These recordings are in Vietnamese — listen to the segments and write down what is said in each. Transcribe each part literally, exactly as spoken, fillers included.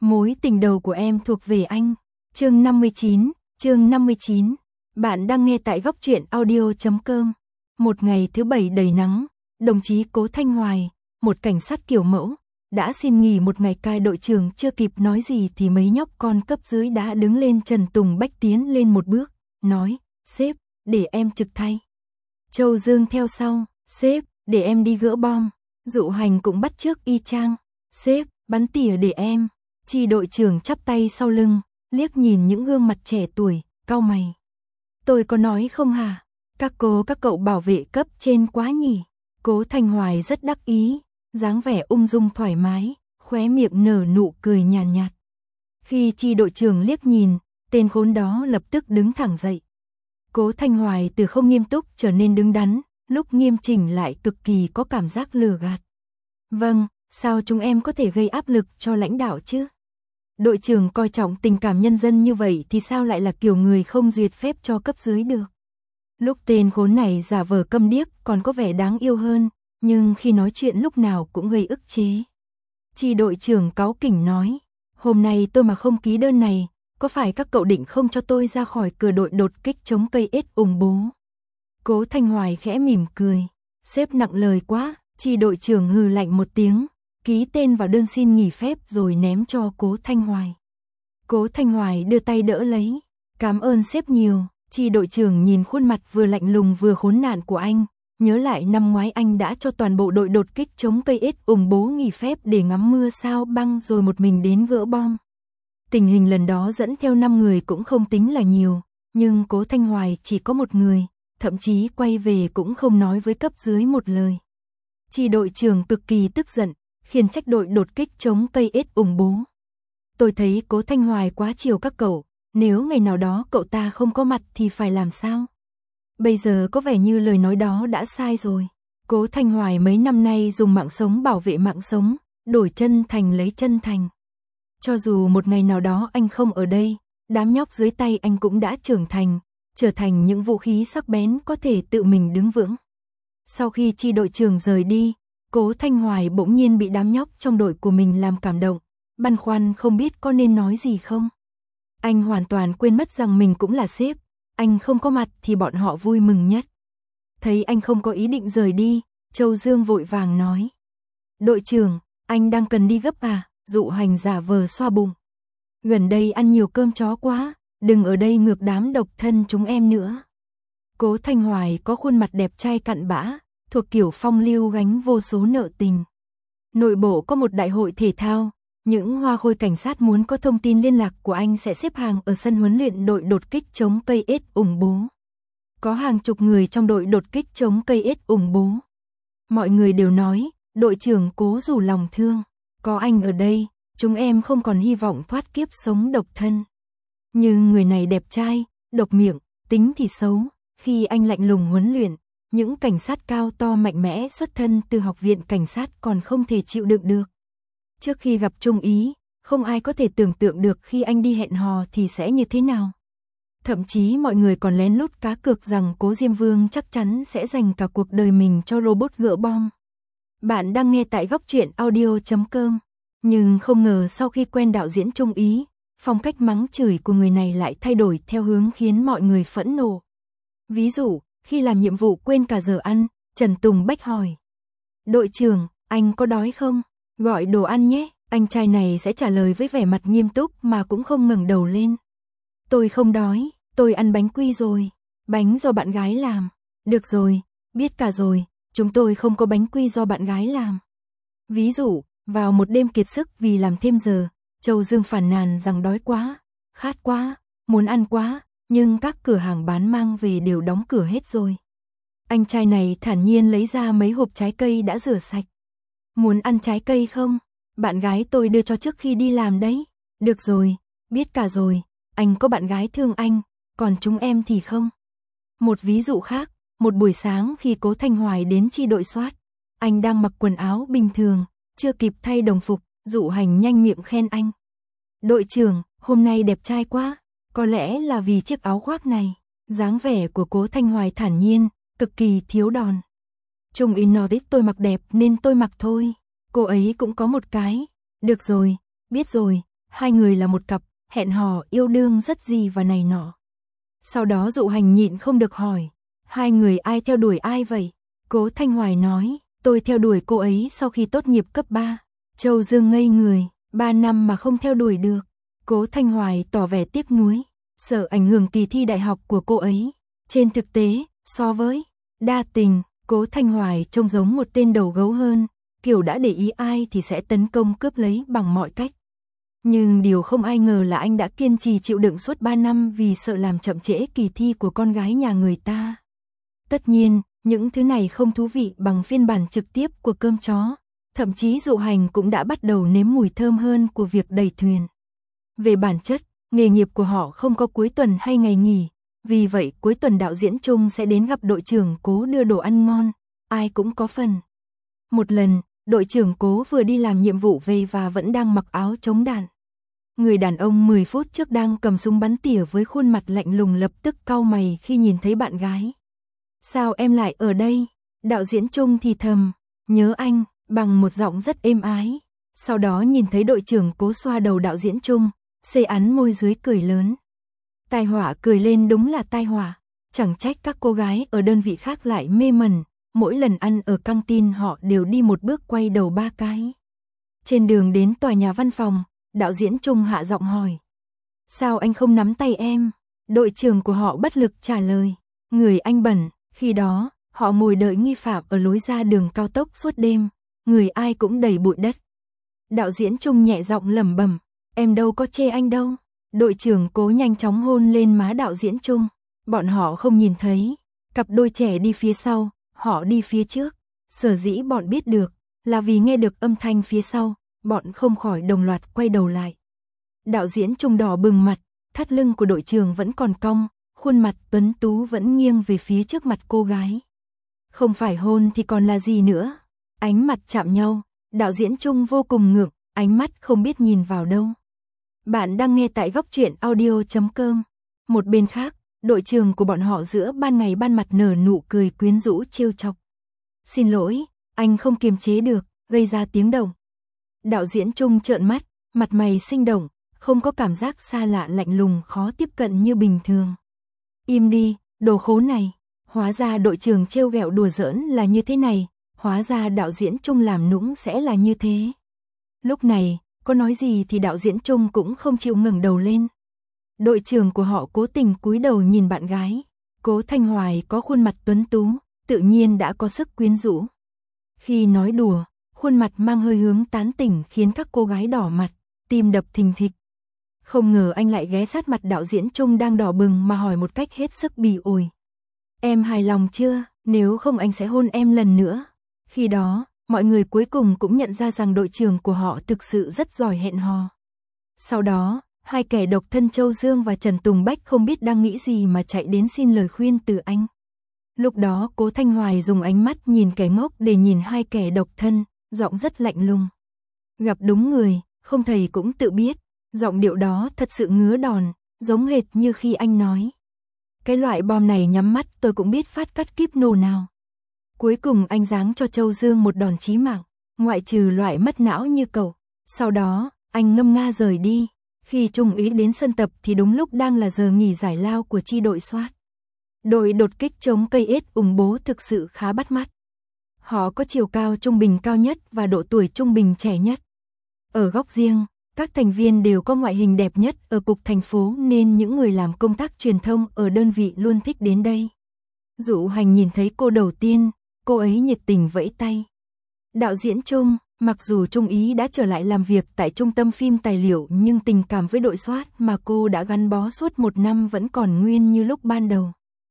Mối tình đầu của em thuộc về anh. Chương năm mươi chín, chương năm mươi chín. Bạn đang nghe tại góc truyện audio chấm com. Một ngày thứ bảy đầy nắng, đồng chí Cố Thanh Hoài, một cảnh sát kiểu mẫu, đã xin nghỉ một ngày cai đội trưởng, chưa kịp nói gì thì mấy nhóc con cấp dưới đã đứng lên. Trần Tùng Bách tiến lên một bước, nói, sếp, để em trực thay. Châu Dương theo sau, sếp, để em đi gỡ bom. Dụ Hành cũng bắt chước y chang, sếp, bắn tỉa để em. Chi đội trưởng chắp tay sau lưng, liếc nhìn những gương mặt trẻ tuổi, cau mày. Tôi có nói không hả? Các cô các cậu bảo vệ cấp trên quá nhỉ? Cố Thanh Hoài rất đắc ý, dáng vẻ ung dung thoải mái, khóe miệng nở nụ cười nhàn nhạt, nhạt. Khi chi đội trưởng liếc nhìn, tên khốn đó lập tức đứng thẳng dậy. Cố Thanh Hoài từ không nghiêm túc trở nên đứng đắn, lúc nghiêm chỉnh lại cực kỳ có cảm giác lừa gạt. Vâng, sao chúng em có thể gây áp lực cho lãnh đạo chứ? Đội trưởng coi trọng tình cảm nhân dân như vậy thì sao lại là kiểu người không duyệt phép cho cấp dưới được? Lúc tên khốn này giả vờ câm điếc còn có vẻ đáng yêu hơn, nhưng khi nói chuyện lúc nào cũng gây ức chế. Chi đội trưởng cáu kỉnh nói, hôm nay tôi mà không ký đơn này, có phải các cậu định không cho tôi ra khỏi cửa đội đột kích chống cây ết ủng bố? Cố Thanh Hoài khẽ mỉm cười, sếp nặng lời quá. Chi đội trưởng hừ lạnh một tiếng, ký tên vào đơn xin nghỉ phép rồi ném cho Cố Thanh Hoài. Cố Thanh Hoài đưa tay đỡ lấy, cảm ơn sếp nhiều. Chi đội trưởng nhìn khuôn mặt vừa lạnh lùng vừa khốn nạn của anh, nhớ lại năm ngoái anh đã cho toàn bộ đội đột kích chống cây ết ủng bố nghỉ phép để ngắm mưa sao băng rồi một mình đến gỡ bom. Tình hình lần đó dẫn theo năm người cũng không tính là nhiều, nhưng Cố Thanh Hoài chỉ có một người, thậm chí quay về cũng không nói với cấp dưới một lời. Chi đội trưởng cực kỳ tức giận, khiển trách đội đột kích chống cây ết ủng bố. Tôi thấy Cố Thanh Hoài quá chiều các cậu, nếu ngày nào đó cậu ta không có mặt thì phải làm sao? Bây giờ có vẻ như lời nói đó đã sai rồi. Cố Thanh Hoài mấy năm nay dùng mạng sống bảo vệ mạng sống, đổi chân thành lấy chân thành. Cho dù một ngày nào đó anh không ở đây, đám nhóc dưới tay anh cũng đã trưởng thành, trở thành những vũ khí sắc bén có thể tự mình đứng vững. Sau khi chi đội trưởng rời đi, Cố Thanh Hoài bỗng nhiên bị đám nhóc trong đội của mình làm cảm động, băn khoăn không biết có nên nói gì không. Anh hoàn toàn quên mất rằng mình cũng là sếp, anh không có mặt thì bọn họ vui mừng nhất. Thấy anh không có ý định rời đi, Châu Dương vội vàng nói. Đội trưởng, anh đang cần đi gấp à? Dụ Hành giả vờ xoa bụng. Gần đây ăn nhiều cơm chó quá, đừng ở đây ngược đám độc thân chúng em nữa. Cố Thanh Hoài có khuôn mặt đẹp trai cặn bã, thuộc kiểu phong lưu gánh vô số nợ tình. Nội bộ có một đại hội thể thao, những hoa khôi cảnh sát muốn có thông tin liên lạc của anh sẽ xếp hàng ở sân huấn luyện đội đột kích chống cây ết ủng bố. Có hàng chục người trong đội đột kích chống cây ết ủng bố. Mọi người đều nói, đội trưởng Cố rủ lòng thương, có anh ở đây, chúng em không còn hy vọng thoát kiếp sống độc thân. Nhưng người này đẹp trai, độc miệng, tính thì xấu. Khi anh lạnh lùng huấn luyện, những cảnh sát cao to mạnh mẽ xuất thân từ học viện cảnh sát còn không thể chịu đựng được. Trước khi gặp Trung Ý, không ai có thể tưởng tượng được khi anh đi hẹn hò thì sẽ như thế nào. Thậm chí mọi người còn lén lút cá cược rằng Cố Diêm Vương chắc chắn sẽ dành cả cuộc đời mình cho robot gỡ bom. Bạn đang nghe tại góc truyện audio chấm com. Nhưng không ngờ sau khi quen đạo diễn Trung Ý, phong cách mắng chửi của người này lại thay đổi theo hướng khiến mọi người phẫn nộ. Ví dụ, khi làm nhiệm vụ quên cả giờ ăn, Trần Tùng Bách hỏi. Đội trưởng, anh có đói không? Gọi đồ ăn nhé. Anh trai này sẽ trả lời với vẻ mặt nghiêm túc mà cũng không ngẩng đầu lên. Tôi không đói, tôi ăn bánh quy rồi. Bánh do bạn gái làm. Được rồi, biết cả rồi, chúng tôi không có bánh quy do bạn gái làm. Ví dụ, vào một đêm kiệt sức vì làm thêm giờ, Châu Dương phàn nàn rằng đói quá, khát quá, muốn ăn quá, nhưng các cửa hàng bán mang về đều đóng cửa hết rồi. Anh trai này thản nhiên lấy ra mấy hộp trái cây đã rửa sạch. Muốn ăn trái cây không? Bạn gái tôi đưa cho trước khi đi làm đấy. Được rồi, biết cả rồi, anh có bạn gái thương anh, còn chúng em thì không. Một ví dụ khác, một buổi sáng khi Cố Thanh Hoài đến chi đội soát, anh đang mặc quần áo bình thường, chưa kịp thay đồng phục, Dụ Hành nhanh miệng khen anh. Đội trưởng, hôm nay đẹp trai quá, có lẽ là vì chiếc áo khoác này. Dáng vẻ của Cố Thanh Hoài thản nhiên, cực kỳ thiếu đòn. Trung Ý nói tôi mặc đẹp nên tôi mặc thôi, cô ấy cũng có một cái. Được rồi, biết rồi, hai người là một cặp, hẹn hò yêu đương rất gì và này nọ. Sau đó Dụ Hành nhịn không được hỏi, hai người ai theo đuổi ai vậy? Cố Thanh Hoài nói, tôi theo đuổi cô ấy sau khi tốt nghiệp cấp ba. Châu Dương ngây người, ba năm mà không theo đuổi được. Cố Thanh Hoài tỏ vẻ tiếc nuối, sợ ảnh hưởng kỳ thi đại học của cô ấy. Trên thực tế, so với đa tình, Cố Thanh Hoài trông giống một tên đầu gấu hơn, kiểu đã để ý ai thì sẽ tấn công cướp lấy bằng mọi cách. Nhưng điều không ai ngờ là anh đã kiên trì chịu đựng suốt ba năm vì sợ làm chậm trễ kỳ thi của con gái nhà người ta. Tất nhiên, những thứ này không thú vị bằng phiên bản trực tiếp của cơm chó. Thậm chí Dụ Hành cũng đã bắt đầu nếm mùi thơm hơn của việc đẩy thuyền. Về bản chất, nghề nghiệp của họ không có cuối tuần hay ngày nghỉ. Vì vậy cuối tuần đạo diễn Trung sẽ đến gặp đội trưởng Cố đưa đồ ăn ngon. Ai cũng có phần. Một lần, đội trưởng Cố vừa đi làm nhiệm vụ về và vẫn đang mặc áo chống đạn. Người đàn ông mười phút trước đang cầm súng bắn tỉa với khuôn mặt lạnh lùng lập tức cau mày khi nhìn thấy bạn gái. Sao em lại ở đây? Đạo diễn Trung thì thầm, nhớ anh, bằng một giọng rất êm ái. Sau đó nhìn thấy đội trưởng Cố xoa đầu đạo diễn Trung, xê án môi dưới cười lớn. Tai họa cười lên đúng là tai họa. Chẳng trách các cô gái ở đơn vị khác lại mê mẩn. Mỗi lần ăn ở căng tin họ đều đi một bước quay đầu ba cái. Trên đường đến tòa nhà văn phòng, đạo diễn Trung hạ giọng hỏi. Sao anh không nắm tay em? Đội trưởng của họ bất lực trả lời. Người anh bẩn, khi đó, họ ngồi đợi nghi phạm ở lối ra đường cao tốc suốt đêm. Người ai cũng đầy bụi đất. Đạo diễn Trung nhẹ giọng lẩm bẩm. Em đâu có chê anh đâu. Đội trưởng Cố nhanh chóng hôn lên má đạo diễn Trung. Bọn họ không nhìn thấy. Cặp đôi trẻ đi phía sau, họ đi phía trước. Sở dĩ bọn biết được, là vì nghe được âm thanh phía sau, bọn không khỏi đồng loạt quay đầu lại. Đạo diễn Trung đỏ bừng mặt, thắt lưng của đội trưởng vẫn còn cong, khuôn mặt tuấn tú vẫn nghiêng về phía trước mặt cô gái. Không phải hôn thì còn là gì nữa. Ánh mặt chạm nhau, đạo diễn Trung vô cùng ngượng, ánh mắt không biết nhìn vào đâu. Bạn đang nghe tại góc truyện audio chấm com. Một bên khác, đội trưởng của bọn họ giữa ban ngày ban mặt nở nụ cười quyến rũ trêu chọc. Xin lỗi, anh không kiềm chế được, gây ra tiếng động. Đạo diễn Trung trợn mắt, mặt mày sinh động, không có cảm giác xa lạ lạnh lùng khó tiếp cận như bình thường. Im đi, đồ khốn này. Hóa ra đội trưởng trêu ghẹo đùa giỡn là như thế này, hóa ra đạo diễn Trung làm nũng sẽ là như thế. Lúc này, có nói gì thì đạo diễn Trung cũng không chịu ngẩng đầu lên. Đội trưởng của họ cố tình cúi đầu nhìn bạn gái. Cố Thanh Hoài có khuôn mặt tuấn tú, tự nhiên đã có sức quyến rũ. Khi nói đùa, khuôn mặt mang hơi hướng tán tỉnh khiến các cô gái đỏ mặt, tim đập thình thịch. Không ngờ anh lại ghé sát mặt đạo diễn Trung đang đỏ bừng mà hỏi một cách hết sức bỉ ổi. Em hài lòng chưa? Nếu không anh sẽ hôn em lần nữa. Khi đó, mọi người cuối cùng cũng nhận ra rằng đội trưởng của họ thực sự rất giỏi hẹn hò. Sau đó, hai kẻ độc thân Châu Dương và Trần Tùng Bách không biết đang nghĩ gì mà chạy đến xin lời khuyên từ anh. Lúc đó Cố Thanh Hoài dùng ánh mắt nhìn kẻ ngốc để nhìn hai kẻ độc thân, giọng rất lạnh lùng. Gặp đúng người, không thầy cũng tự biết, giọng điệu đó thật sự ngứa đòn, giống hệt như khi anh nói. Cái loại bom này nhắm mắt tôi cũng biết phát cắt kíp nổ nào. Cuối cùng anh giáng cho Châu Dương một đòn chí mạng, ngoại trừ loại mất não như cậu. Sau đó, anh ngâm nga rời đi. Khi Trung úy đến sân tập thì đúng lúc đang là giờ nghỉ giải lao của chi đội SWAT. Đội đột kích chống cây ết ủng bố thực sự khá bắt mắt. Họ có chiều cao trung bình cao nhất và độ tuổi trung bình trẻ nhất. Ở góc riêng, các thành viên đều có ngoại hình đẹp nhất ở cục thành phố nên những người làm công tác truyền thông ở đơn vị luôn thích đến đây. Dụ Hành nhìn thấy cô đầu tiên, cô ấy nhiệt tình vẫy tay. Đạo diễn Trung, mặc dù Trung ý đã trở lại làm việc tại trung tâm phim tài liệu nhưng tình cảm với đội SWAT mà cô đã gắn bó suốt một năm vẫn còn nguyên như lúc ban đầu.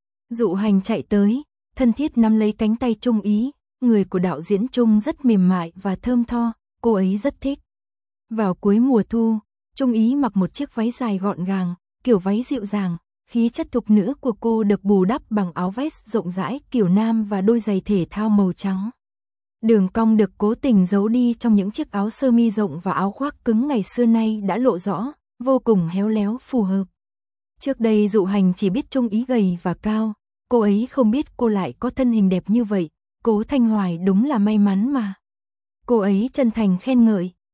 Dụ Hành chạy tới, thân thiết nắm lấy cánh tay Trung ý, người của đạo diễn Trung rất mềm mại và thơm tho, cô ấy rất thích. Vào cuối mùa thu, Trung ý mặc một chiếc váy dài gọn gàng, kiểu váy dịu dàng, khí chất thục nữ của cô được bù đắp bằng áo vest rộng rãi kiểu nam và đôi giày thể thao màu trắng. Đường cong được cố tình giấu đi trong những chiếc áo sơ mi rộng và áo khoác cứng ngày xưa nay đã lộ rõ, vô cùng khéo léo phù hợp. Trước đây Dụ Hành chỉ biết Trung ý gầy và cao, cô ấy không biết cô lại có thân hình đẹp như vậy, Cố Thanh Hoài đúng là may mắn mà. Cô ấy chân thành khen ngợi,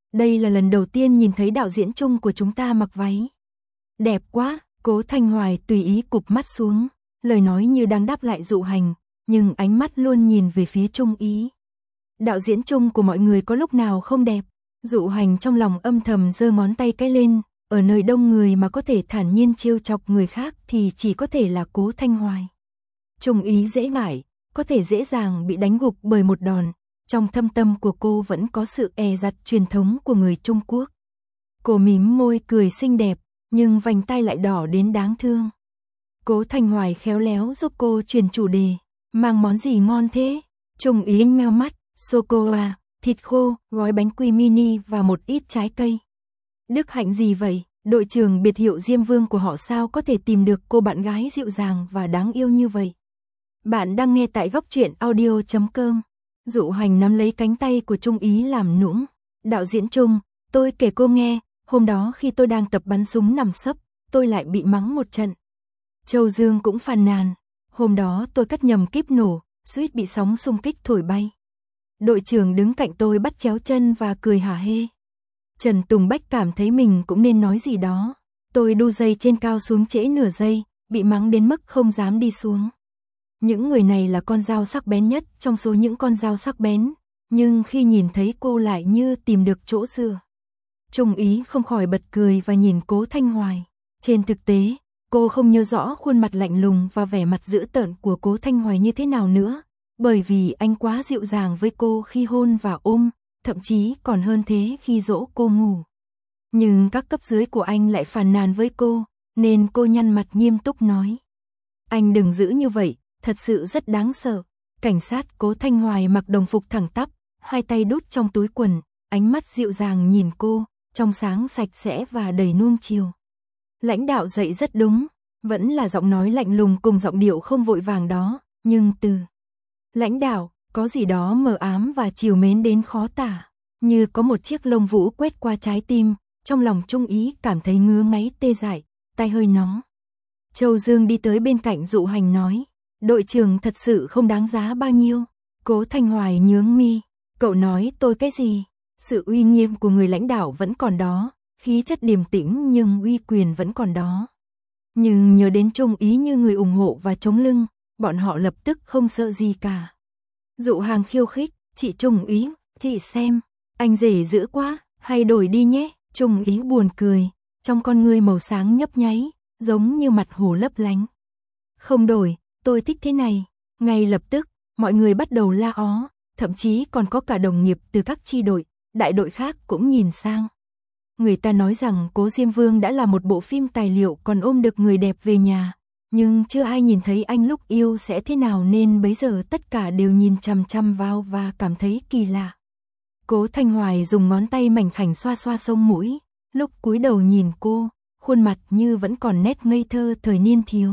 Đây là lần đầu tiên nhìn thấy đạo diễn Trung của chúng ta mặc váy. Đẹp quá, Cố Thanh Hoài tùy ý cụp mắt xuống, lời nói như đang đáp lại Dụ Hành, nhưng ánh mắt luôn nhìn về phía Trung Ý. Đạo diễn Trung của mọi người có lúc nào không đẹp? Dụ Hành trong lòng âm thầm giơ ngón tay cái lên, ở nơi đông người mà có thể thản nhiên trêu chọc người khác thì chỉ có thể là Cố Thanh Hoài. Trung Ý dễ ngại, có thể dễ dàng bị đánh gục bởi một đòn, trong thâm tâm của cô vẫn có sự e dặt truyền thống của người Trung Quốc. Cô mím môi cười xinh đẹp, nhưng vành tai lại đỏ đến đáng thương. Cố Thanh Hoài khéo léo giúp cô truyền chủ đề, mang món gì ngon thế? Trung Ý meo mắt, sô-cô-la, thịt khô, gói bánh quy mini và một ít trái cây. Đức hạnh gì vậy? Đội trưởng biệt hiệu Diêm Vương của họ sao có thể tìm được cô bạn gái dịu dàng và đáng yêu như vậy? Bạn đang nghe tại góc truyện audio chấm com. Dụ Hành nắm lấy cánh tay của Trung Ý làm nũng. Đạo diễn Trung, tôi kể cô nghe, hôm đó khi tôi đang tập bắn súng nằm sấp, tôi lại bị mắng một trận. Châu Dương cũng phàn nàn, hôm đó tôi cắt nhầm kíp nổ, suýt bị sóng xung kích thổi bay. Đội trưởng đứng cạnh tôi bắt chéo chân và cười hả hê. Trần Tùng Bách cảm thấy mình cũng nên nói gì đó. Tôi đu dây trên cao xuống trễ nửa giây, bị mắng đến mức không dám đi xuống. Những người này là con dao sắc bén nhất trong số những con dao sắc bén, nhưng khi nhìn thấy cô lại như tìm được chỗ dựa. Trung Ý không khỏi bật cười và nhìn Cố Thanh Hoài. Trên thực tế, cô không nhớ rõ khuôn mặt lạnh lùng và vẻ mặt dữ tợn của Cố Thanh Hoài như thế nào nữa, bởi vì anh quá dịu dàng với cô khi hôn và ôm, thậm chí còn hơn thế khi dỗ cô ngủ. Nhưng các cấp dưới của anh lại phàn nàn với cô, nên cô nhăn mặt nghiêm túc nói. Anh đừng giữ như vậy, thật sự rất đáng sợ. Cảnh sát Cố Thanh Hoài mặc đồng phục thẳng tắp, hai tay đút trong túi quần, ánh mắt dịu dàng nhìn cô, trong sáng sạch sẽ và đầy nuông chiều. Lãnh đạo dạy rất đúng, vẫn là giọng nói lạnh lùng cùng giọng điệu không vội vàng đó, nhưng từ lãnh đạo, có gì đó mờ ám và trìu mến đến khó tả, như có một chiếc lông vũ quét qua trái tim, trong lòng Trung Ý cảm thấy ngứa ngáy tê dại, tay hơi nóng. Châu Dương đi tới bên cạnh Dụ Hành nói, đội trưởng thật sự không đáng giá bao nhiêu. Cố Thanh Hoài nhướng mi, cậu nói tôi cái gì? Sự uy nghiêm của người lãnh đạo vẫn còn đó, khí chất điềm tĩnh nhưng uy quyền vẫn còn đó. Nhưng nhớ đến Trung Ý như người ủng hộ và chống lưng, bọn họ lập tức không sợ gì cả. Dụ Hàng khiêu khích, chị Trung Ý, chị xem, anh rể dữ quá, hay đổi đi nhé. Trung Ý buồn cười, trong con ngươi màu sáng nhấp nháy, giống như mặt hồ lấp lánh. Không đổi, tôi thích thế này. Ngay lập tức, mọi người bắt đầu la ó, thậm chí còn có cả đồng nghiệp từ các chi đội, đại đội khác cũng nhìn sang. Người ta nói rằng Cố Diêm Vương đã là một bộ phim tài liệu còn ôm được người đẹp về nhà, nhưng chưa ai nhìn thấy anh lúc yêu sẽ thế nào nên bấy giờ tất cả đều nhìn chằm chằm vào và cảm thấy kỳ lạ. Cố Thanh Hoài dùng ngón tay mảnh khảnh xoa xoa sống mũi, lúc cúi đầu nhìn cô, khuôn mặt như vẫn còn nét ngây thơ thời niên thiếu.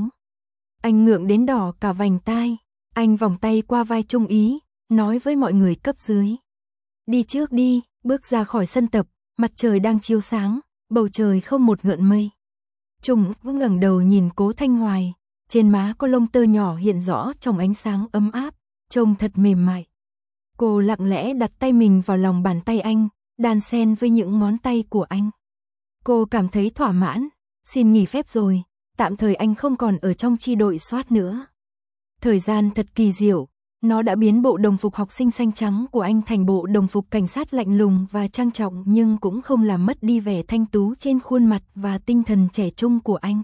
Anh ngượng đến đỏ cả vành tai, anh vòng tay qua vai Trung Ý, nói với mọi người cấp dưới. Đi trước đi, bước ra khỏi sân tập, mặt trời đang chiếu sáng, bầu trời không một gợn mây. Trung ngẩng đầu nhìn Cố Thanh Hoài, trên má có lông tơ nhỏ hiện rõ trong ánh sáng ấm áp, trông thật mềm mại. Cô lặng lẽ đặt tay mình vào lòng bàn tay anh, đan xen với những ngón tay của anh. Cô cảm thấy thỏa mãn, xin nghỉ phép rồi, tạm thời anh không còn ở trong chi đội soát nữa. Thời gian thật kỳ diệu, nó đã biến bộ đồng phục học sinh xanh trắng của anh thành bộ đồng phục cảnh sát lạnh lùng và trang trọng nhưng cũng không làm mất đi vẻ thanh tú trên khuôn mặt và tinh thần trẻ trung của anh.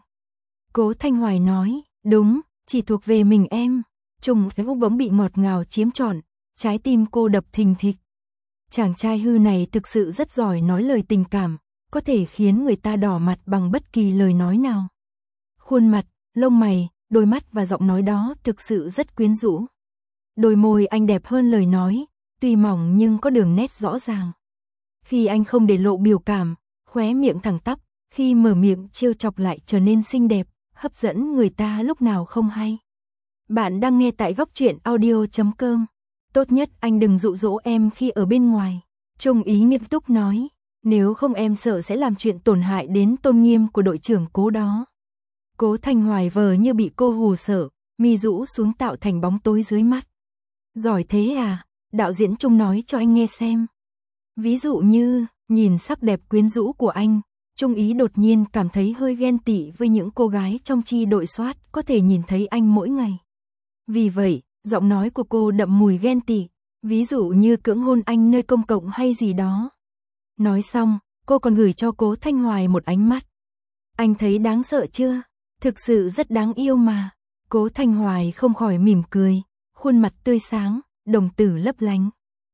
Cố Thanh Hoài nói, đúng, chỉ thuộc về mình em. Trung thấy phúc bỗng bị ngọt ngào chiếm trọn, trái tim cô đập thình thịch. Chàng trai hư này thực sự rất giỏi nói lời tình cảm, có thể khiến người ta đỏ mặt bằng bất kỳ lời nói nào. Khuôn mặt, lông mày, đôi mắt và giọng nói đó thực sự rất quyến rũ. Đôi môi anh đẹp hơn lời nói, tuy mỏng nhưng có đường nét rõ ràng. Khi anh không để lộ biểu cảm, khóe miệng thẳng tắp, khi mở miệng trêu chọc lại trở nên xinh đẹp, hấp dẫn người ta lúc nào không hay. Bạn đang nghe tại góc truyện audio chấm com. Tốt nhất anh đừng dụ dỗ em khi ở bên ngoài. Trung Ý nghiêm túc nói, nếu không em sợ sẽ làm chuyện tổn hại đến tôn nghiêm của đội trưởng Cố đó. Cố Thanh Hoài vờ như bị cô hù sợ, mi rũ xuống tạo thành bóng tối dưới mắt. Giỏi thế à, đạo diễn Trung nói cho anh nghe xem. Ví dụ như, Nhìn sắc đẹp quyến rũ của anh, Trung Ý đột nhiên cảm thấy hơi ghen tị với những cô gái trong chi đội soát có thể nhìn thấy anh mỗi ngày. Vì vậy, giọng nói của cô đậm mùi ghen tị, ví dụ như cưỡng hôn anh nơi công cộng hay gì đó. Nói xong, cô còn gửi cho Cố Thanh Hoài một ánh mắt. Anh thấy đáng sợ chưa? Thực sự rất đáng yêu mà. Cố Thanh Hoài không khỏi mỉm cười, khuôn mặt tươi sáng, đồng tử lấp lánh.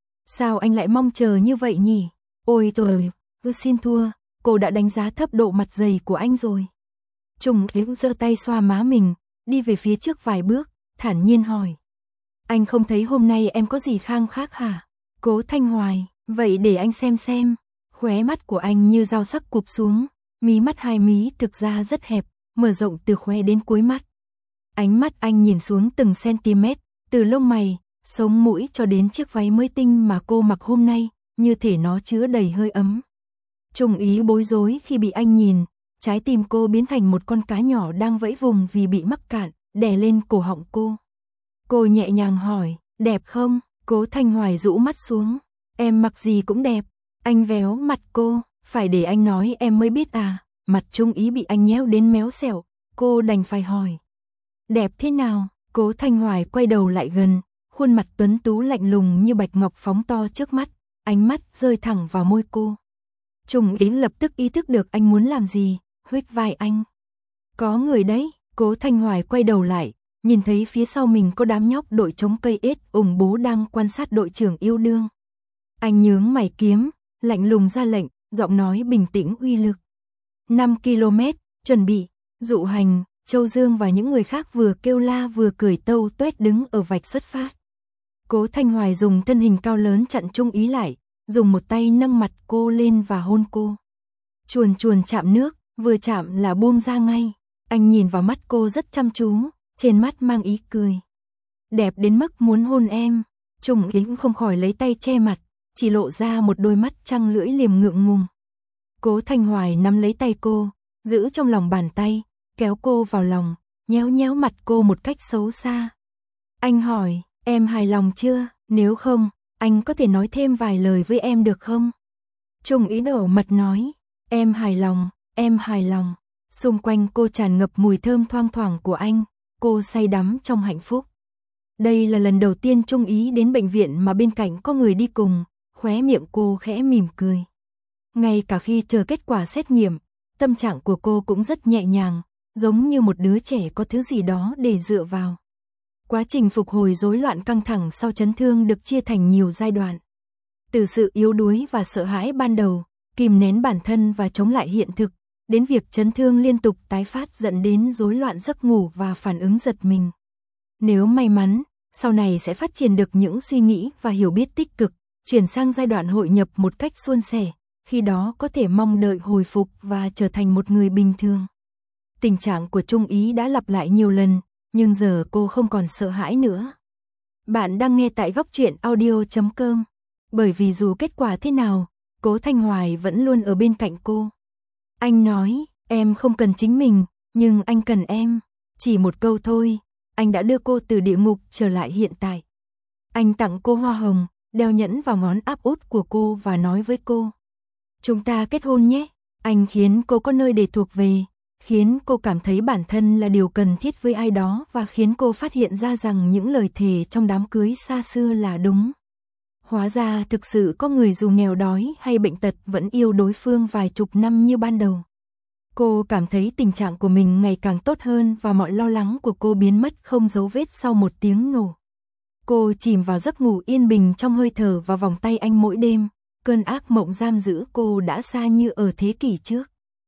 Sao anh lại mong chờ như vậy nhỉ? Ôi trời, xin thua, cô đã đánh giá thấp độ mặt dày của anh rồi. Trung Ý giơ tay xoa má mình, đi về phía trước vài bước, thản nhiên hỏi. Anh không thấy hôm nay em có gì khang khác hả? Cố Thanh Hoài, vậy để anh xem xem. Khóe mắt của anh như dao sắc cụp xuống, mí mắt hai mí thực ra rất hẹp, mở rộng từ khóe đến cuối mắt. Ánh mắt anh nhìn xuống từng cm, từ lông mày, sống mũi cho đến chiếc váy mới tinh mà cô mặc hôm nay, như thể nó chứa đầy hơi ấm. Trung Ý bối rối khi bị anh nhìn, trái tim cô biến thành một con cá nhỏ đang vẫy vùng vì bị mắc cạn, đè lên cổ họng cô. Cô nhẹ nhàng hỏi, đẹp không? Cố Thanh Hoài rũ mắt xuống, em mặc gì cũng đẹp. Anh véo mặt cô, phải để anh nói em mới biết à? Mặt Trung Ý bị anh nhéo đến méo xẹo, cô đành phải hỏi. Đẹp thế nào? Cố Thanh Hoài quay đầu lại gần, khuôn mặt tuấn tú lạnh lùng như bạch ngọc phóng to trước mắt, ánh mắt rơi thẳng vào môi cô. Trung Ý lập tức ý thức được anh muốn làm gì, huých vai anh. Có người đấy. Cố Thanh Hoài quay đầu lại, nhìn thấy phía sau mình có đám nhóc đội chống cây ết ủng bố đang quan sát đội trưởng yêu đương. Anh nhướng mày kiếm, lạnh lùng ra lệnh, giọng nói bình tĩnh uy lực. năm ki lô mét, chuẩn bị. Dụ Hành, Châu Dương và những người khác vừa kêu la vừa cười tâu tuét đứng ở vạch xuất phát. Cố Thanh Hoài dùng thân hình cao lớn chặn Trung Ý lại, dùng một tay nâng mặt cô lên và hôn cô. Chuồn chuồn chạm nước, vừa chạm là buông ra ngay. Anh nhìn vào mắt cô rất chăm chú, trên mắt mang ý cười. Đẹp đến mức muốn hôn em. Trung Ý không khỏi lấy tay che mặt, chỉ lộ ra một đôi mắt trăng lưỡi liềm ngượng ngùng. Cố Thanh Hoài nắm lấy tay cô, giữ trong lòng bàn tay, kéo cô vào lòng, nhéo nhéo mặt cô một cách xấu xa. Anh hỏi, em hài lòng chưa? Nếu không, anh có thể nói thêm vài lời với em được không? Trung Ý đổ mật nói, em hài lòng, em hài lòng. Xung quanh cô tràn ngập mùi thơm thoang thoảng của anh, cô say đắm trong hạnh phúc. Đây là lần đầu tiên Trung Ý đến bệnh viện mà bên cạnh có người đi cùng, khóe miệng cô khẽ mỉm cười. Ngay cả khi chờ kết quả xét nghiệm, tâm trạng của cô cũng rất nhẹ nhàng, giống như một đứa trẻ có thứ gì đó để dựa vào. Quá trình phục hồi rối loạn căng thẳng sau chấn thương được chia thành nhiều giai đoạn. Từ sự yếu đuối và sợ hãi ban đầu, kìm nén bản thân và chống lại hiện thực, đến việc chấn thương liên tục tái phát dẫn đến rối loạn giấc ngủ và phản ứng giật mình. Nếu may mắn, sau này sẽ phát triển được những suy nghĩ và hiểu biết tích cực, chuyển sang giai đoạn hội nhập một cách suôn sẻ, khi đó có thể mong đợi hồi phục và trở thành một người bình thường. Tình trạng của Trung Ý đã lặp lại nhiều lần, nhưng giờ cô không còn sợ hãi nữa. Bạn đang nghe tại góc truyện audio chấm com. Bởi vì dù kết quả thế nào, Cố Thanh Hoài vẫn luôn ở bên cạnh cô. Anh nói, em không cần chính mình, nhưng anh cần em. Chỉ một câu thôi, anh đã đưa cô từ địa ngục trở lại hiện tại. Anh tặng cô hoa hồng, đeo nhẫn vào ngón áp út của cô và nói với cô. Chúng ta kết hôn nhé. Anh khiến cô có nơi để thuộc về, khiến cô cảm thấy bản thân là điều cần thiết với ai đó và khiến cô phát hiện ra rằng những lời thề trong đám cưới xa xưa là đúng. Hóa ra thực sự có người dù nghèo đói hay bệnh tật vẫn yêu đối phương vài chục năm như ban đầu. Cô cảm thấy tình trạng của mình ngày càng tốt hơn và mọi lo lắng của cô biến mất không dấu vết sau một tiếng nổ. Cô chìm vào giấc ngủ yên bình trong hơi thở và vòng tay anh mỗi đêm, cơn ác mộng giam giữ cô đã xa như ở thế kỷ trước.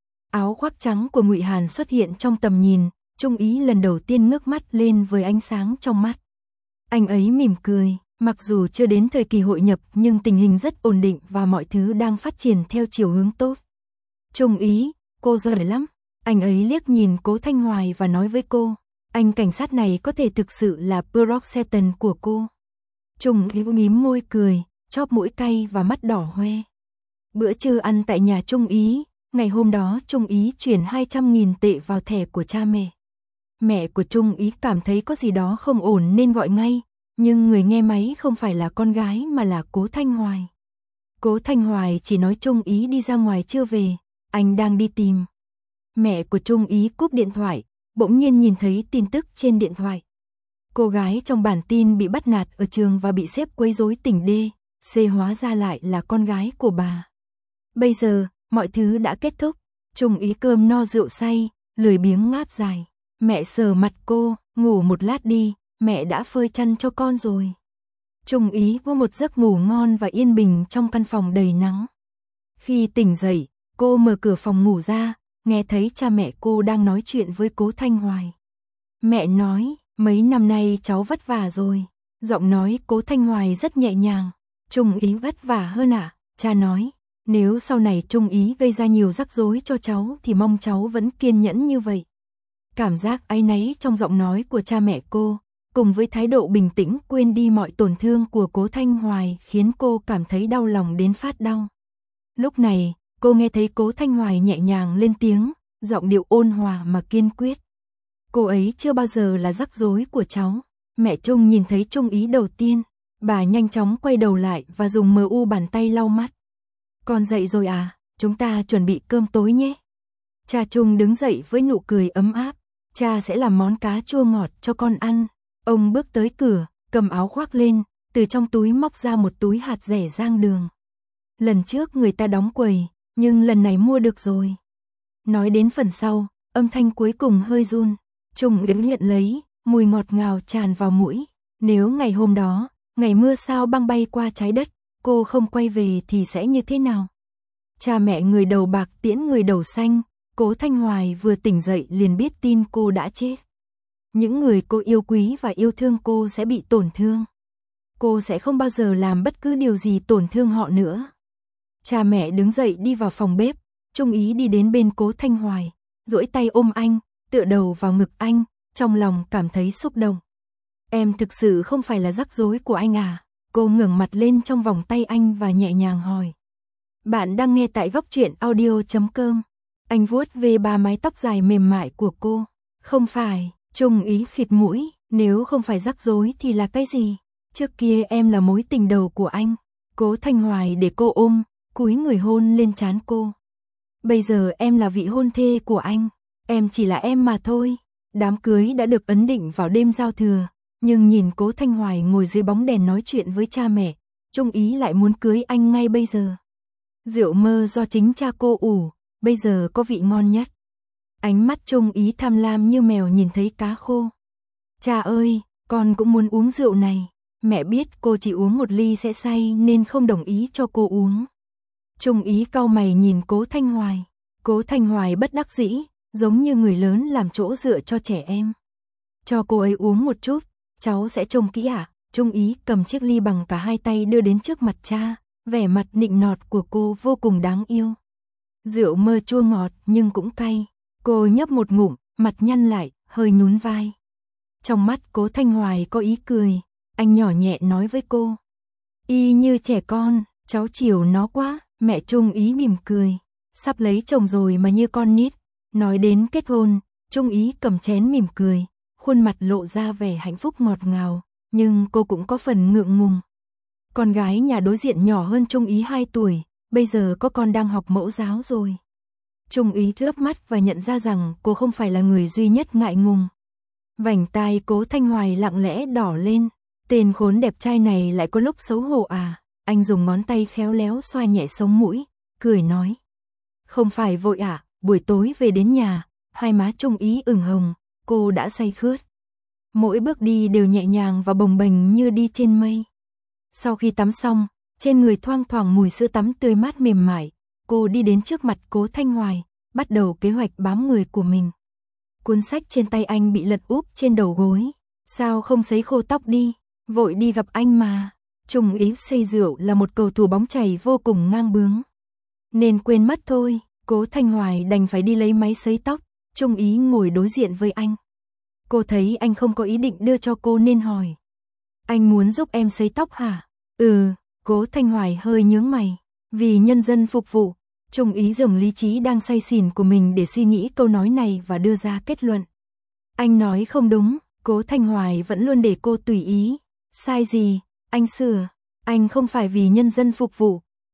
Áo khoác trắng của Ngụy Hàn xuất hiện trong tầm nhìn, Trung Ý lần đầu tiên ngước mắt lên với ánh sáng trong mắt. Anh ấy mỉm cười, mặc dù chưa đến thời kỳ hội nhập nhưng tình hình rất ổn định và mọi thứ đang phát triển theo chiều hướng tốt. Trung Ý, cô giỏi lắm. Anh ấy liếc nhìn Cố Thanh Hoài và nói với cô, anh cảnh sát này có thể thực sự là Brock Seton của cô. Trung Ý mím môi cười, chóp mũi cay và mắt đỏ hoe. Bữa trưa ăn tại nhà Trung Ý, ngày hôm đó Trung Ý chuyển hai trăm nghìn tệ vào thẻ của cha mẹ. Mẹ của Trung Ý cảm thấy có gì đó không ổn nên gọi ngay, nhưng người nghe máy không phải là con gái mà là Cố Thanh Hoài. Cố Thanh Hoài chỉ nói Trung Ý đi ra ngoài chưa về, anh đang đi tìm. Mẹ của Trung Ý cúp điện thoại, bỗng nhiên nhìn thấy tin tức trên điện thoại. Cô gái trong bản tin bị bắt nạt ở trường và bị xếp quấy rối tỉnh D, C hóa ra lại là con gái của bà. Bây giờ, mọi thứ đã kết thúc, Trung Ý cơm no rượu say, lười biếng ngáp dài. Mẹ sờ mặt cô, ngủ một lát đi, mẹ đã phơi chăn cho con rồi. Trung Ý có một giấc ngủ ngon và yên bình trong căn phòng đầy nắng. Khi tỉnh dậy, cô mở cửa phòng ngủ ra, nghe thấy cha mẹ cô đang nói chuyện với Cố Thanh Hoài. Mẹ nói, mấy năm nay cháu vất vả rồi. Giọng nói Cố Thanh Hoài rất nhẹ nhàng. Trung Ý vất vả hơn ạ, à? Cha nói, nếu sau này Trung Ý gây ra nhiều rắc rối cho cháu thì mong cháu vẫn kiên nhẫn như vậy. Cảm giác áy náy trong giọng nói của cha mẹ cô, cùng với thái độ bình tĩnh quên đi mọi tổn thương của Cố Thanh Hoài khiến cô cảm thấy đau lòng đến phát đau. Lúc này, cô nghe thấy Cố Thanh Hoài nhẹ nhàng lên tiếng, giọng điệu ôn hòa mà kiên quyết. Cô ấy chưa bao giờ là rắc rối của cháu. Mẹ Trung nhìn thấy Trung Ý đầu tiên, bà nhanh chóng quay đầu lại và dùng mờ u bàn tay lau mắt. Con dậy rồi à, chúng ta chuẩn bị cơm tối nhé. Cha Trung đứng dậy với nụ cười ấm áp, cha sẽ làm món cá chua ngọt cho con ăn. Ông bước tới cửa, cầm áo khoác lên, từ trong túi móc ra một túi hạt dẻ rang đường. Lần trước người ta đóng quầy, nhưng lần này mua được rồi. Nói đến phần sau, âm thanh cuối cùng hơi run. Trung Ý nhận lấy, mùi ngọt ngào tràn vào mũi. Nếu ngày hôm đó, ngày mưa sao băng bay qua trái đất, cô không quay về thì sẽ như thế nào? Cha mẹ người đầu bạc tiễn người đầu xanh, Cố Thanh Hoài vừa tỉnh dậy liền biết tin cô đã chết. Những người cô yêu quý và yêu thương cô sẽ bị tổn thương. Cô sẽ không bao giờ làm bất cứ điều gì tổn thương họ nữa. Cha mẹ đứng dậy đi vào phòng bếp, Trung Ý đi đến bên Cố Thanh Hoài, duỗi tay ôm anh, tựa đầu vào ngực anh, trong lòng cảm thấy xúc động. Em thực sự không phải là rắc rối của anh à? Cô ngẩng mặt lên trong vòng tay anh và nhẹ nhàng hỏi. Bạn đang nghe tại góc truyện audio chấm com. Anh vuốt về ba mái tóc dài mềm mại của cô. Không phải, Trung Ý khịt mũi, nếu không phải rắc rối thì là cái gì? Trước kia em là mối tình đầu của anh. Cố Thanh Hoài để cô ôm, cúi người hôn lên trán cô. Bây giờ em là vị hôn thê của anh, em chỉ là em mà thôi. Đám cưới đã được ấn định vào đêm giao thừa, nhưng nhìn Cố Thanh Hoài ngồi dưới bóng đèn nói chuyện với cha mẹ, Trung Ý lại muốn cưới anh ngay bây giờ. Rượu mơ do chính cha cô ủ, bây giờ có vị ngon nhất. Ánh mắt Trung Ý tham lam như mèo nhìn thấy cá khô. Cha ơi, con cũng muốn uống rượu này. Mẹ biết cô chỉ uống một ly sẽ say nên không đồng ý cho cô uống. Trung Ý cau mày nhìn Cố Thanh Hoài. Cố Thanh Hoài bất đắc dĩ, giống như người lớn làm chỗ dựa cho trẻ em. Cho cô ấy uống một chút, cháu sẽ trông kỹ ạ. À? Trung Ý cầm chiếc ly bằng cả hai tay đưa đến trước mặt cha, vẻ mặt nịnh nọt của cô vô cùng đáng yêu. Rượu mơ chua ngọt nhưng cũng cay. Cô nhấp một ngụm, mặt nhăn lại, hơi nhún vai. Trong mắt Cố Thanh Hoài có ý cười, anh nhỏ nhẹ nói với cô. Y như trẻ con, cháu chiều nó quá. Mẹ Trung Ý mỉm cười. Sắp lấy chồng rồi mà như con nít. Nói đến kết hôn, Trung Ý cầm chén mỉm cười, khuôn mặt lộ ra vẻ hạnh phúc ngọt ngào, nhưng cô cũng có phần ngượng ngùng. Con gái nhà đối diện nhỏ hơn Trung Ý hai tuổi, bây giờ có con đang học mẫu giáo rồi. Trung Ý chớp mắt và nhận ra rằng cô không phải là người duy nhất ngại ngùng. Vành tai Cố Thanh Hoài lặng lẽ đỏ lên, tên khốn đẹp trai này lại có lúc xấu hổ à? Anh dùng ngón tay khéo léo xoa nhẹ sống mũi, cười nói. Không phải vội ạ, à, buổi tối về đến nhà, hai má Trung Ý ửng hồng, cô đã say khướt. Mỗi bước đi đều nhẹ nhàng và bồng bềnh như đi trên mây. Sau khi tắm xong, trên người thoang thoảng mùi sữa tắm tươi mát mềm mại, cô đi đến trước mặt Cố Thanh Hoài, bắt đầu kế hoạch bám người của mình. Cuốn sách trên tay anh bị lật úp trên đầu gối. Sao không sấy khô tóc đi, vội đi gặp anh mà. Trung Ý say rượu là một cầu thủ bóng chày vô cùng ngang bướng. Nên quên mất thôi, Cố Thanh Hoài đành phải đi lấy máy sấy tóc. Trung Ý ngồi đối diện với anh. Cô thấy anh không có ý định đưa cho cô nên hỏi. Anh muốn giúp em sấy tóc hả? Ừ, Cố Thanh Hoài hơi nhướng mày. Vì nhân dân phục vụ. Trung Ý dùng lý trí đang say xỉn của mình để suy nghĩ câu nói này và đưa ra kết luận. Anh nói không đúng, Cố Thanh Hoài vẫn luôn để cô tùy ý. Sai gì, anh sửa, anh không phải vì nhân dân phục vụ.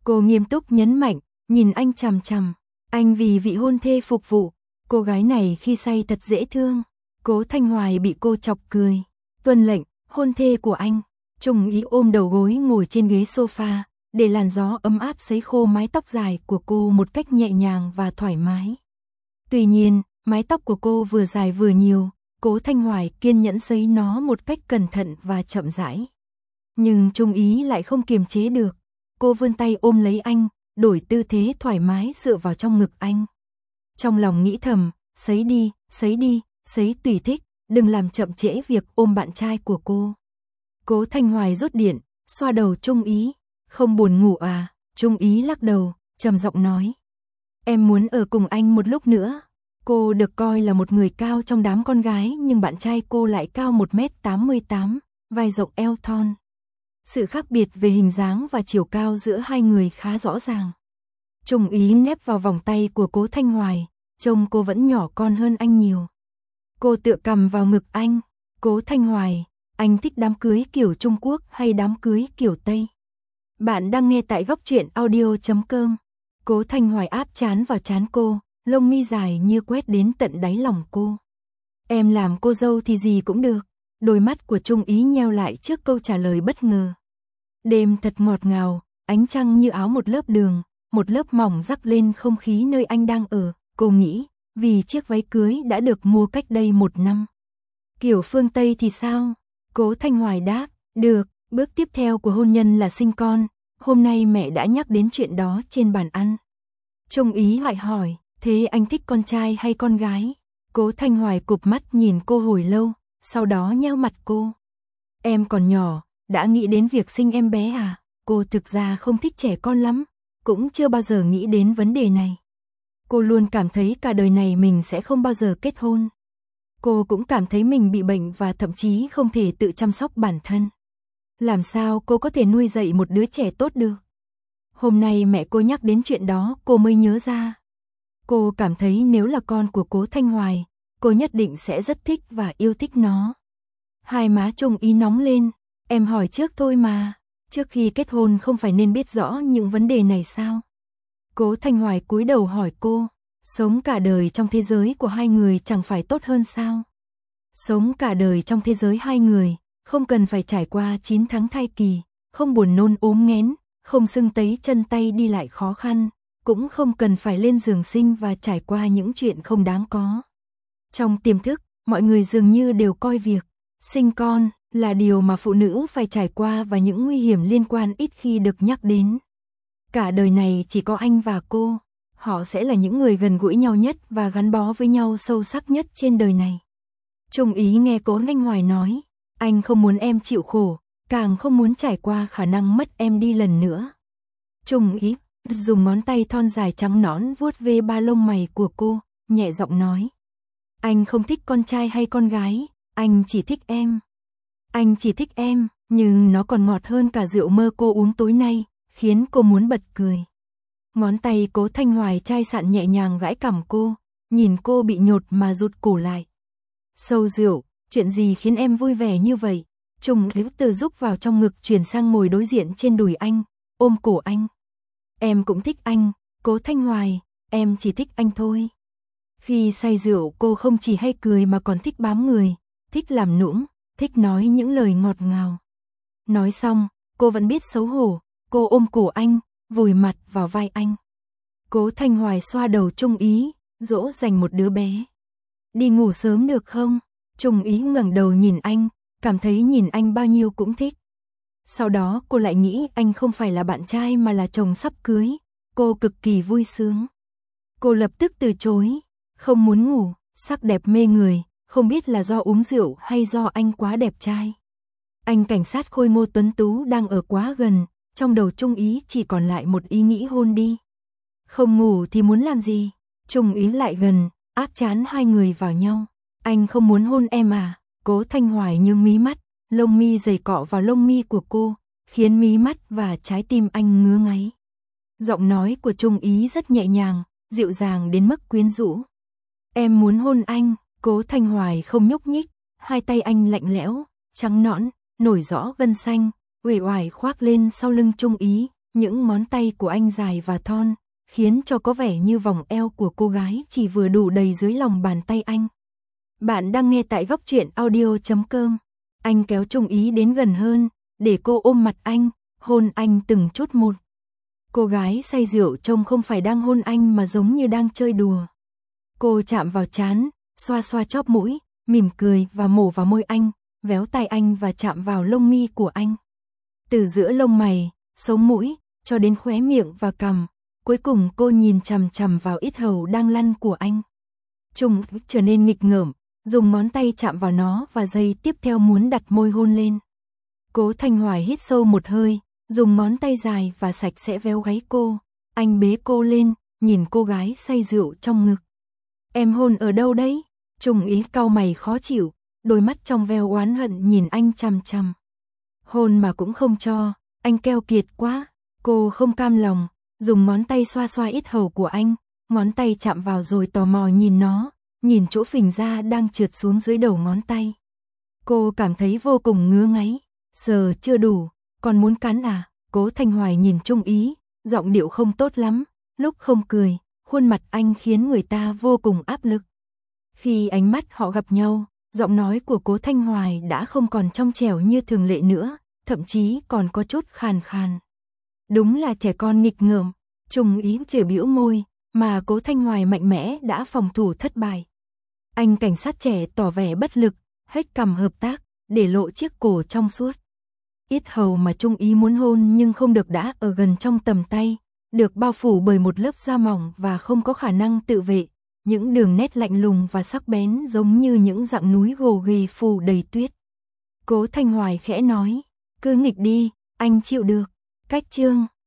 Cô nghiêm túc nhấn mạnh, nhìn anh chằm chằm. Anh vì vị hôn thê phục vụ. Cô gái này khi say thật dễ thương. Cố Thanh Hoài bị cô chọc cười. Tuân lệnh, hôn thê của anh. Trung Ý ôm đầu gối ngồi trên ghế sofa, để làn gió ấm áp sấy khô mái tóc dài của cô một cách nhẹ nhàng và thoải mái. Tuy nhiên, mái tóc của cô vừa dài vừa nhiều, Cố Thanh Hoài kiên nhẫn sấy nó một cách cẩn thận và chậm rãi. Nhưng Trung Ý lại không kiềm chế được. Cô vươn tay ôm lấy anh, đổi tư thế thoải mái dựa vào trong ngực anh. Trong lòng nghĩ thầm, sấy đi, sấy đi, sấy tùy thích, đừng làm chậm trễ việc ôm bạn trai của cô. Cố Thanh Hoài rút điện, xoa đầu Trung Ý. Không buồn ngủ à? Trung Ý lắc đầu, trầm giọng nói. Em muốn ở cùng anh một lúc nữa. Cô được coi là một người cao trong đám con gái, nhưng bạn trai cô lại cao một mét tám mươi tám, vai rộng eo thon. Sự khác biệt về hình dáng và chiều cao giữa hai người khá rõ ràng. Trung Ý nép vào vòng tay của Cố Thanh Hoài, trông cô vẫn nhỏ con hơn anh nhiều. Cô tựa cằm vào ngực anh. Cố Thanh Hoài, anh thích đám cưới kiểu Trung Quốc hay đám cưới kiểu Tây? Bạn đang nghe tại góc truyện audio chấm com. Cố Thanh Hoài áp trán vào trán cô, lông mi dài như quét đến tận đáy lòng cô. Em làm cô dâu thì gì cũng được. Đôi mắt của Trung Ý nheo lại trước câu trả lời bất ngờ. Đêm thật ngọt ngào, ánh trăng như áo một lớp đường, một lớp mỏng rắc lên không khí nơi anh đang ở. Cô nghĩ, vì chiếc váy cưới đã được mua cách đây một năm. Kiểu phương Tây thì sao? Cố Thanh Hoài đáp, được, bước tiếp theo của hôn nhân là sinh con. Hôm nay mẹ đã nhắc đến chuyện đó trên bàn ăn. Trung Ý lại hỏi, thế anh thích con trai hay con gái? Cố Thanh Hoài cụp mắt nhìn cô hồi lâu, sau đó nheo mặt cô. Em còn nhỏ, đã nghĩ đến việc sinh em bé à? Cô thực ra không thích trẻ con lắm, cũng chưa bao giờ nghĩ đến vấn đề này. Cô luôn cảm thấy cả đời này mình sẽ không bao giờ kết hôn. Cô cũng cảm thấy mình bị bệnh và thậm chí không thể tự chăm sóc bản thân. Làm sao cô có thể nuôi dạy một đứa trẻ tốt được? Hôm nay mẹ cô nhắc đến chuyện đó, cô mới nhớ ra. Cô cảm thấy nếu là con của Cố Thanh Hoài, cô nhất định sẽ rất thích và yêu thích nó. Hai má Trung Ý nóng lên, em hỏi trước thôi mà, trước khi kết hôn không phải nên biết rõ những vấn đề này sao? Cố Thanh Hoài cúi đầu hỏi cô, sống cả đời trong thế giới của hai người chẳng phải tốt hơn sao? Sống cả đời trong thế giới hai người, không cần phải trải qua chín tháng thai kỳ, không buồn nôn ốm nghén, không sưng tấy chân tay đi lại khó khăn, cũng không cần phải lên giường sinh và trải qua những chuyện không đáng có. Trong tiềm thức, mọi người dường như đều coi việc sinh con là điều mà phụ nữ phải trải qua và những nguy hiểm liên quan ít khi được nhắc đến. Cả đời này chỉ có anh và cô, họ sẽ là những người gần gũi nhau nhất và gắn bó với nhau sâu sắc nhất trên đời này. Trung Ý nghe Cố Thanh Hoài nói, anh không muốn em chịu khổ, càng không muốn trải qua khả năng mất em đi lần nữa. Trung Ý dùng ngón tay thon dài trắng nõn vuốt ve ba lông mày của cô, nhẹ giọng nói. Anh không thích con trai hay con gái, anh chỉ thích em. Anh chỉ thích em, nhưng nó còn ngọt hơn cả rượu mơ cô uống tối nay, khiến cô muốn bật cười. Ngón tay Cố Thanh Hoài chai sạn nhẹ nhàng gãi cằm cô, nhìn cô bị nhột mà rụt cổ lại. Sâu rượu, chuyện gì khiến em vui vẻ như vậy? Trung Ý từ rúc vào trong ngực chuyển sang ngồi đối diện trên đùi anh, ôm cổ anh. Em cũng thích anh, Cố Thanh Hoài, em chỉ thích anh thôi. Khi say rượu cô không chỉ hay cười mà còn thích bám người, thích làm nũng, thích nói những lời ngọt ngào. Nói xong, cô vẫn biết xấu hổ, cô ôm cổ anh, vùi mặt vào vai anh. Cố Thanh Hoài xoa đầu Trung Ý, dỗ dành một đứa bé. Đi ngủ sớm được không? Trung Ý ngẩng đầu nhìn anh, cảm thấy nhìn anh bao nhiêu cũng thích. Sau đó cô lại nghĩ anh không phải là bạn trai mà là chồng sắp cưới, cô cực kỳ vui sướng. Cô lập tức từ chối, không muốn ngủ, sắc đẹp mê người, không biết là do uống rượu hay do anh quá đẹp trai. Anh cảnh sát khôi ngô tuấn tú đang ở quá gần, trong đầu Trung Ý chỉ còn lại một ý nghĩ hôn đi. Không ngủ thì muốn làm gì? Trung Ý lại gần, áp trán hai người vào nhau. Anh không muốn hôn em à? Cố Thanh Hoài nhướng mí mắt, lông mi dày cọ vào lông mi của cô, khiến mí mắt và trái tim anh ngứa ngáy. Giọng nói của Trung Ý rất nhẹ nhàng, dịu dàng đến mức quyến rũ. Em muốn hôn anh. Cố Thanh Hoài không nhúc nhích, hai tay anh lạnh lẽo, trắng nõn, nổi rõ gân xanh, uể oải khoác lên sau lưng Trung Ý, Những ngón tay của anh dài và thon, khiến cho có vẻ như vòng eo của cô gái chỉ vừa đủ đầy dưới lòng bàn tay anh. Bạn đang nghe tại góc truyện audio chấm com. Anh kéo Trung Ý đến gần hơn, để cô ôm mặt anh, hôn anh từng chút một. Cô gái say rượu trông không phải đang hôn anh mà giống như đang chơi đùa. Cô chạm vào trán, xoa xoa chóp mũi, mỉm cười và mổ vào môi anh, véo tai anh và chạm vào lông mi của anh. Từ giữa lông mày, sống mũi, cho đến khóe miệng và cằm, cuối cùng cô nhìn chằm chằm vào yết hầu đang lăn của anh. Trung trở nên nghịch ngợm, dùng ngón tay chạm vào nó và giây tiếp theo muốn đặt môi hôn lên. Cố Thanh Hoài hít sâu một hơi, dùng ngón tay dài và sạch sẽ véo gáy cô. Anh bế cô lên, nhìn cô gái say rượu trong ngực. Em hôn ở đâu đấy? Trung Ý cau mày khó chịu, đôi mắt trong veo oán hận nhìn anh chằm chằm. Hôn mà cũng không cho, anh keo kiệt quá. Cô không cam lòng, dùng ngón tay xoa xoa yết hầu của anh, ngón tay chạm vào rồi tò mò nhìn nó, nhìn chỗ phình ra đang trượt xuống dưới đầu ngón tay. Cô cảm thấy vô cùng ngứa ngáy, giờ chưa đủ, còn muốn cắn à? Cố Thanh Hoài nhìn Trung Ý, giọng điệu không tốt lắm, lúc không cười, khuôn mặt anh khiến người ta vô cùng áp lực. Khi ánh mắt họ gặp nhau, giọng nói của Cố Thanh Hoài đã không còn trong trẻo như thường lệ nữa, thậm chí còn có chút khàn khàn. Đúng là trẻ con nghịch ngợm. Trung Ý chửi bĩu môi, mà Cố Thanh Hoài mạnh mẽ đã phòng thủ thất bại. Anh cảnh sát trẻ tỏ vẻ bất lực, hết cằm hợp tác, để lộ chiếc cổ trong suốt. Yết hầu mà Trung Ý muốn hôn nhưng không được đã ở gần trong tầm tay, được bao phủ bởi một lớp da mỏng và không có khả năng tự vệ, những đường nét lạnh lùng và sắc bén giống như những dặng núi gồ ghề phủ đầy tuyết. Cố Thanh Hoài khẽ nói, cứ nghịch đi, anh chịu được. Cách chương